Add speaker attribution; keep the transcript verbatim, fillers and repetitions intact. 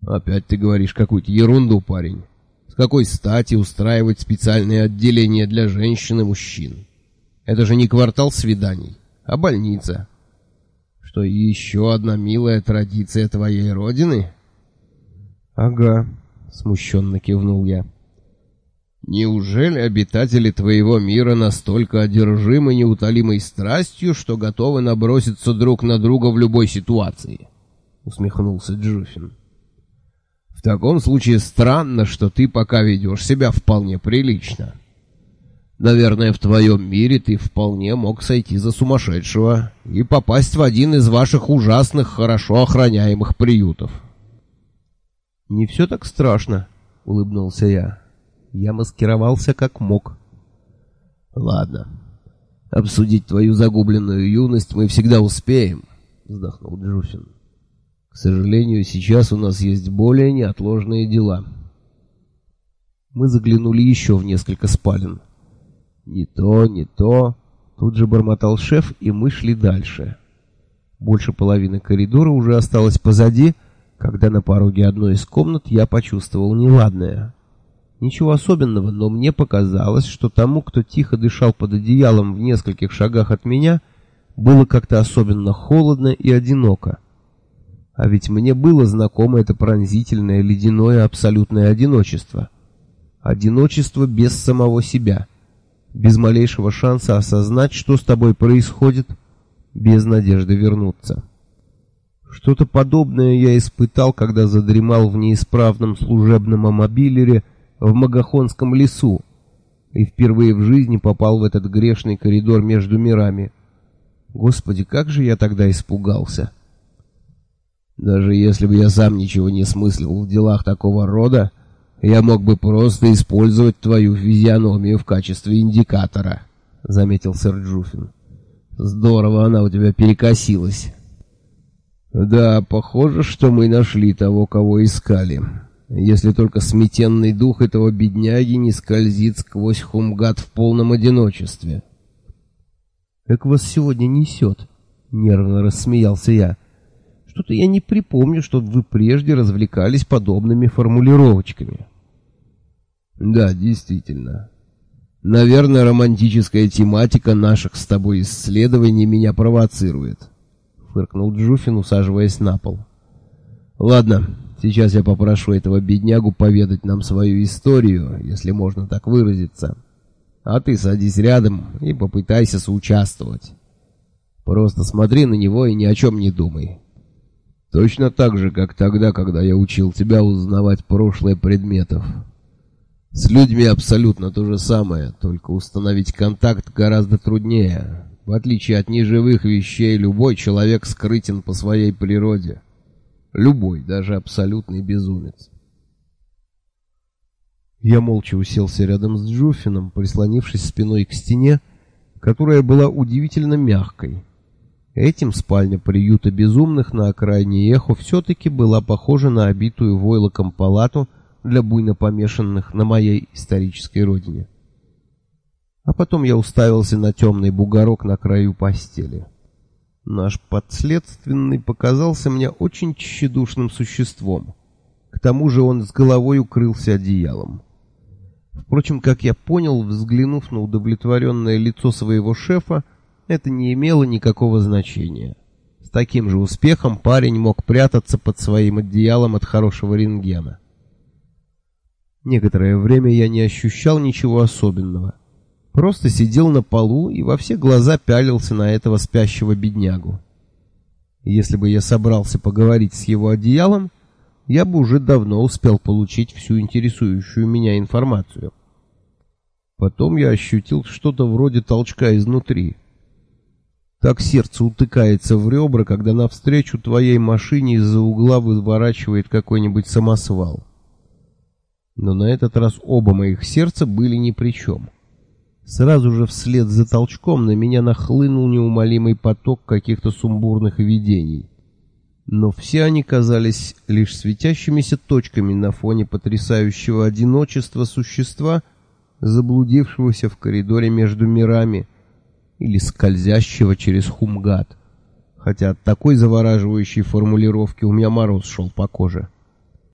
Speaker 1: Опять ты говоришь какую-то ерунду, парень. С какой стати устраивать специальные отделения для женщин и мужчин? Это же не квартал свиданий, а больница. Что, еще одна милая традиция твоей родины? Ага, смущенно кивнул я. Неужели обитатели твоего мира настолько одержимы неутолимой страстью, что готовы наброситься друг на друга в любой ситуации? Усмехнулся Джуфин. В таком случае странно, что ты пока ведешь себя вполне прилично. Наверное, в твоем мире ты вполне мог сойти за сумасшедшего и попасть в один из ваших ужасных, хорошо охраняемых приютов. Не все так страшно, улыбнулся я. Я маскировался как мог. Ладно. Обсудить твою загубленную юность мы всегда успеем, вздохнул Джуфин. К сожалению, сейчас у нас есть более неотложные дела. Мы заглянули еще в несколько спален. Не то, не то. Тут же бормотал шеф, и мы шли дальше. Больше половины коридора уже осталось позади, когда на пороге одной из комнат я почувствовал неладное. Ничего особенного, но мне показалось, что тому, кто тихо дышал под одеялом в нескольких шагах от меня, было как-то особенно холодно и одиноко. А ведь мне было знакомо это пронзительное, ледяное, абсолютное одиночество. Одиночество без самого себя, без малейшего шанса осознать, что с тобой происходит, без надежды вернуться. Что-то подобное я испытал, когда задремал в неисправном служебном амобилере в Магахонском лесу и впервые в жизни попал в этот грешный коридор между мирами. Господи, как же я тогда испугался! Даже если бы я сам ничего не смыслил в делах такого рода, я мог бы просто использовать твою физиономию в качестве индикатора, — заметил сэр Джуфин. Здорово она у тебя перекосилась. Да, похоже, что мы нашли того, кого искали. Если только сметенный дух этого бедняги не скользит сквозь Хумгат в полном одиночестве. Как вас сегодня несет? Нервно рассмеялся я. Что-то я не припомню, чтобы вы прежде развлекались подобными формулировочками. Да, действительно. Наверное, романтическая тематика наших с тобой исследований меня провоцирует, фыркнул Джуфин, усаживаясь на пол. Ладно, сейчас я попрошу этого беднягу поведать нам свою историю, если можно так выразиться. А ты садись рядом и попытайся соучаствовать. Просто смотри на него и ни о чем не думай. Точно так же, как тогда, когда я учил тебя узнавать прошлое предметов. С людьми абсолютно то же самое, только установить контакт гораздо труднее. В отличие от неживых вещей, любой человек скрытен по своей природе. Любой, даже абсолютный безумец. Я молча уселся рядом с Джуфином, прислонившись спиной к стене, которая была удивительно мягкой. Этим спальня приюта безумных на окраине Эхо все-таки была похожа на обитую войлоком палату для буйно помешанных на моей исторической родине. А потом я уставился на темный бугорок на краю постели. Наш подследственный показался мне очень тщедушным существом. К тому же он с головой укрылся одеялом. Впрочем, как я понял, взглянув на удовлетворенное лицо своего шефа, это не имело никакого значения. С таким же успехом парень мог прятаться под своим одеялом от хорошего рентгена. Некоторое время я не ощущал ничего особенного. Просто сидел на полу и во все глаза пялился на этого спящего беднягу. Если бы я собрался поговорить с его одеялом, я бы уже давно успел получить всю интересующую меня информацию. Потом я ощутил что-то вроде толчка изнутри. Так сердце утыкается в ребра, когда навстречу твоей машине из-за угла выворачивает какой-нибудь самосвал. Но на этот раз оба моих сердца были ни при чем. Сразу же вслед за толчком на меня нахлынул неумолимый поток каких-то сумбурных видений. Но все они казались лишь светящимися точками на фоне потрясающего одиночества существа, заблудившегося в коридоре между мирами, или скользящего через Хумгат, хотя от такой завораживающей формулировки у меня мороз шел по коже.